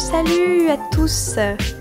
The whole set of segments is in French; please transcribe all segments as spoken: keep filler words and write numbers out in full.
salut à tous!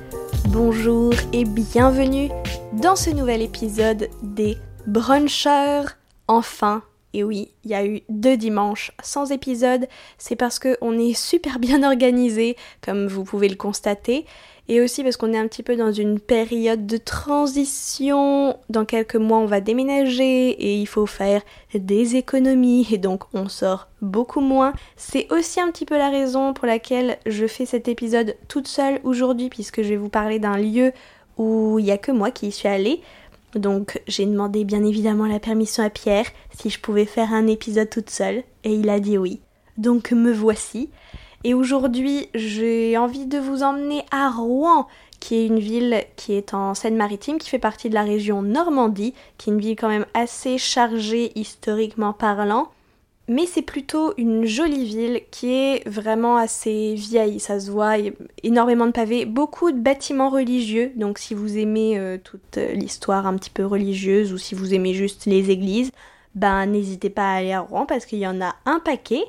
Bonjour et bienvenue dans ce nouvel épisode des Bruncheurs. Enfin, et oui, il y a eu deux dimanches sans épisode, c'est parce qu'on est super bien organisé, comme vous pouvez le constater, et aussi parce qu'on est un petit peu dans une période de transition. Dans quelques mois, on va déménager et il faut faire des économies et donc on sort beaucoup moins. C'est aussi un petit peu la raison pour laquelle je fais cet épisode toute seule aujourd'hui, puisque je vais vous parler d'un lieu où il n'y a que moi qui y suis allée. Donc j'ai demandé bien évidemment la permission à Pierre si je pouvais faire un épisode toute seule et il a dit oui. Donc me voici. Et aujourd'hui, j'ai envie de vous emmener à Rouen, qui est une ville qui est en Seine-Maritime, qui fait partie de la région Normandie, qui est une ville quand même assez chargée historiquement parlant. Mais c'est plutôt une jolie ville qui est vraiment assez vieille, ça se voit, il y a énormément de pavés, beaucoup de bâtiments religieux, donc si vous aimez euh, toute l'histoire un petit peu religieuse ou si vous aimez juste les églises, ben n'hésitez pas à aller à Rouen parce qu'il y en a un paquet.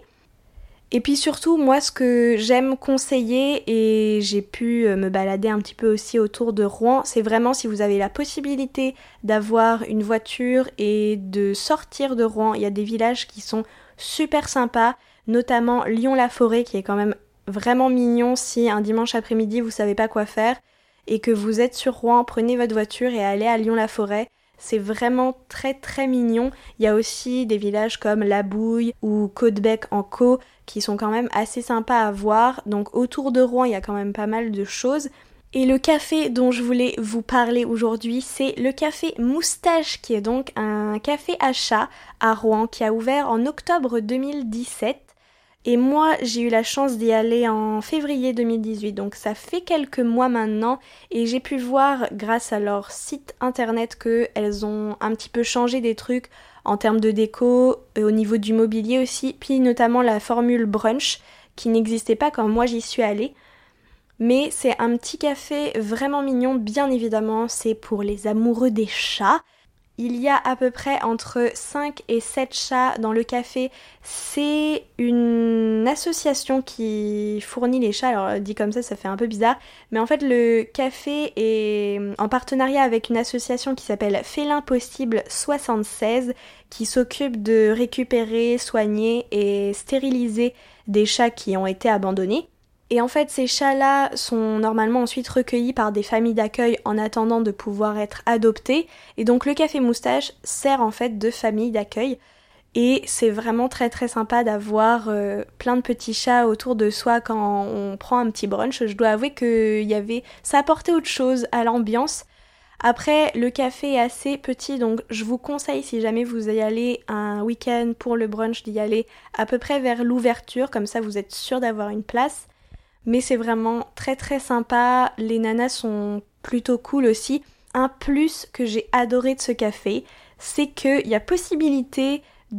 Et puis surtout, moi, ce que j'aime conseiller, et j'ai pu me balader un petit peu aussi autour de Rouen, c'est vraiment si vous avez la possibilité d'avoir une voiture et de sortir de Rouen. Il y a des villages qui sont super sympas, notamment Lyon-la-Forêt, qui est quand même vraiment mignon si un dimanche après-midi vous savez pas quoi faire et que vous êtes sur Rouen, prenez votre voiture et allez à Lyon-la-Forêt. C'est vraiment très très mignon. Il y a aussi des villages comme La Bouille ou Caudebec-en-Caux qui sont quand même assez sympas à voir. Donc autour de Rouen, il y a quand même pas mal de choses. Et le café dont je voulais vous parler aujourd'hui, c'est le café Moustache, qui est donc un café à chat à Rouen qui a ouvert en octobre deux mille dix-sept. Et moi, j'ai eu la chance d'y aller en février deux mille dix-huit, donc ça fait quelques mois maintenant, et j'ai pu voir, grâce à leur site internet, qu'elles ont un petit peu changé des trucs en termes de déco, au niveau du mobilier aussi, puis notamment la formule brunch, qui n'existait pas quand moi j'y suis allée. Mais c'est un petit café vraiment mignon, bien évidemment, c'est pour les amoureux des chats. Il y a à peu près entre cinq et sept chats dans le café. C'est une association qui fournit les chats. Alors dit comme ça, ça fait un peu bizarre. Mais en fait, le café est en partenariat avec une association qui s'appelle Félin Possible soixante-seize, qui s'occupe de récupérer, soigner et stériliser des chats qui ont été abandonnés. Et en fait, ces chats-là sont normalement ensuite recueillis par des familles d'accueil en attendant de pouvoir être adoptés. Et donc le café Moustache sert en fait de famille d'accueil. Et c'est vraiment très très sympa d'avoir euh, plein de petits chats autour de soi quand on prend un petit brunch. Je dois avouer que y avait... ça apportait autre chose à l'ambiance. Après, le café est assez petit, donc je vous conseille, si jamais vous y allez un week-end pour le brunch, d'y aller à peu près vers l'ouverture. Comme ça, vous êtes sûr d'avoir une place. Mais c'est vraiment très très sympa, les nanas sont plutôt cool aussi. Un plus que j'ai adoré de ce café, c'est qu'il y a possibilité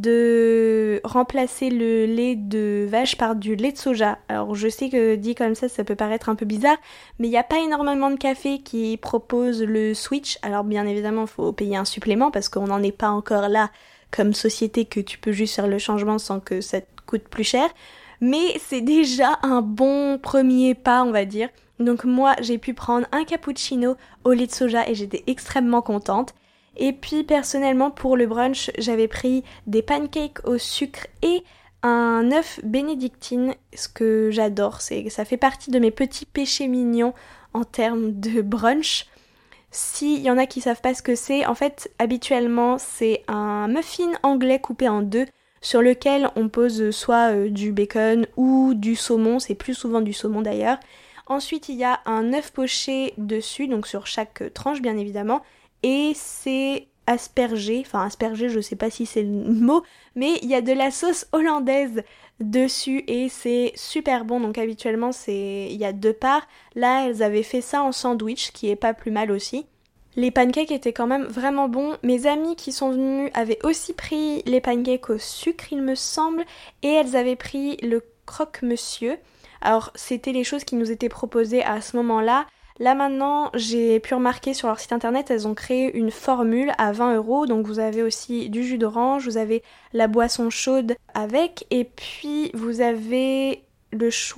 de remplacer le lait de vache par du lait de soja. Alors je sais que dit comme ça, ça peut paraître un peu bizarre, mais il n'y a pas énormément de cafés qui proposent le switch. Alors bien évidemment, il faut payer un supplément parce qu'on n'en est pas encore là comme société que tu peux juste faire le changement sans que ça te coûte plus cher. Mais c'est déjà un bon premier pas, on va dire. Donc moi, j'ai pu prendre un cappuccino au lait de soja et j'étais extrêmement contente. Et puis personnellement, pour le brunch, j'avais pris des pancakes au sucre et un œuf bénédictine, ce que j'adore. C'est, ça fait partie de mes petits péchés mignons en termes de brunch. S'il y en a qui savent pas ce que c'est, en fait, habituellement, c'est un muffin anglais coupé en deux, sur lequel on pose soit euh, du bacon ou du saumon, c'est plus souvent du saumon d'ailleurs. Ensuite, il y a un œuf poché dessus, donc sur chaque tranche bien évidemment, et c'est aspergé, enfin aspergé, je sais pas si c'est le mot, mais il y a de la sauce hollandaise dessus et c'est super bon, donc habituellement c'est il y a deux parts. Là, elles avaient fait ça en sandwich, qui est pas plus mal aussi. Les pancakes étaient quand même vraiment bons. Mes amies qui sont venues avaient aussi pris les pancakes au sucre, il me semble, et elles avaient pris le croque-monsieur. Alors, c'était les choses qui nous étaient proposées à ce moment-là. Là maintenant, j'ai pu remarquer sur leur site internet, elles ont créé une formule à vingt euros. Donc vous avez aussi du jus d'orange, vous avez la boisson chaude avec, et puis vous avez le choix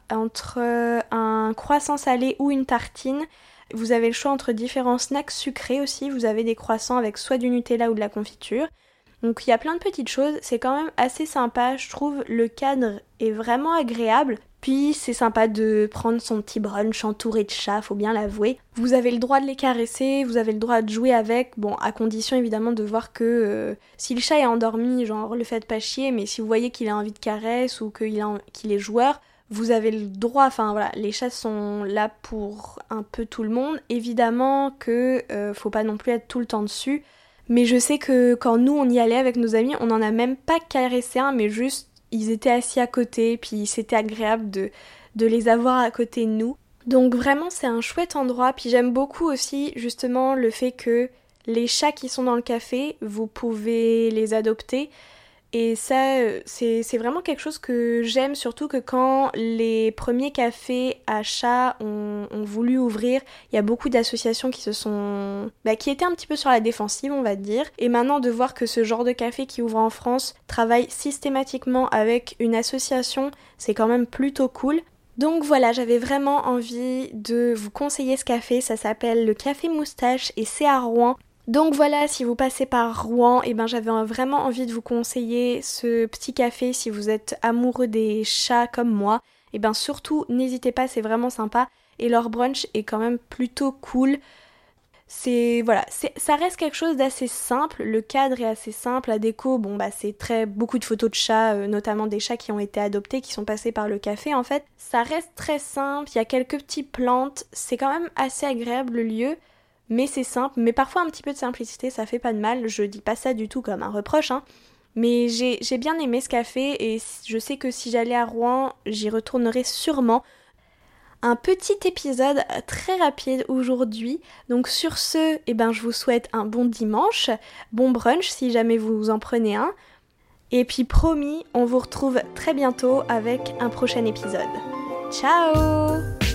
entre un croissant salé ou une tartine. Vous avez le choix entre différents snacks sucrés aussi. Vous avez des croissants avec soit du Nutella ou de la confiture. Donc il y a plein de petites choses. C'est quand même assez sympa. Je trouve le cadre est vraiment agréable. Puis c'est sympa de prendre son petit brunch entouré de chats, faut bien l'avouer. Vous avez le droit de les caresser, vous avez le droit de jouer avec, bon à condition évidemment de voir que euh, si le chat est endormi, genre le faites pas chier, mais si vous voyez qu'il a envie de caresse ou qu'il, a, qu'il est joueur, vous avez le droit, enfin voilà, les chats sont là pour un peu tout le monde. Évidemment que euh, faut pas non plus être tout le temps dessus, mais je sais que quand nous on y allait avec nos amis, on en a même pas caressé un, mais juste ils étaient assis à côté, puis c'était agréable de, de les avoir à côté de nous. Donc vraiment c'est un chouette endroit, puis j'aime beaucoup aussi justement le fait que les chats qui sont dans le café, vous pouvez les adopter. Et ça, c'est, c'est vraiment quelque chose que j'aime, surtout que quand les premiers cafés à chats ont, ont voulu ouvrir, il y a beaucoup d'associations qui se sont... Bah, qui étaient un petit peu sur la défensive, on va dire. Et maintenant, de voir que ce genre de café qui ouvre en France travaille systématiquement avec une association, c'est quand même plutôt cool. Donc voilà, j'avais vraiment envie de vous conseiller ce café, ça s'appelle le Café Moustache et c'est à Rouen. Donc voilà, si vous passez par Rouen, et ben j'avais vraiment envie de vous conseiller ce petit café si vous êtes amoureux des chats comme moi. Et ben surtout, n'hésitez pas, c'est vraiment sympa. Et leur brunch est quand même plutôt cool. C'est voilà, c'est, ça reste quelque chose d'assez simple. Le cadre est assez simple, la déco, bon bah c'est très beaucoup de photos de chats, euh, notamment des chats qui ont été adoptés, qui sont passés par le café en fait. Ça reste très simple. Il y a quelques petites plantes. C'est quand même assez agréable le lieu. Mais c'est simple, mais parfois un petit peu de simplicité, ça fait pas de mal, je dis pas ça du tout comme un reproche, hein. Mais j'ai, j'ai bien aimé ce café et je sais que si j'allais à Rouen, j'y retournerai sûrement. Un petit épisode très rapide aujourd'hui, donc sur ce, eh ben, je vous souhaite un bon dimanche, bon brunch si jamais vous en prenez un. Et puis promis, on vous retrouve très bientôt avec un prochain épisode. Ciao!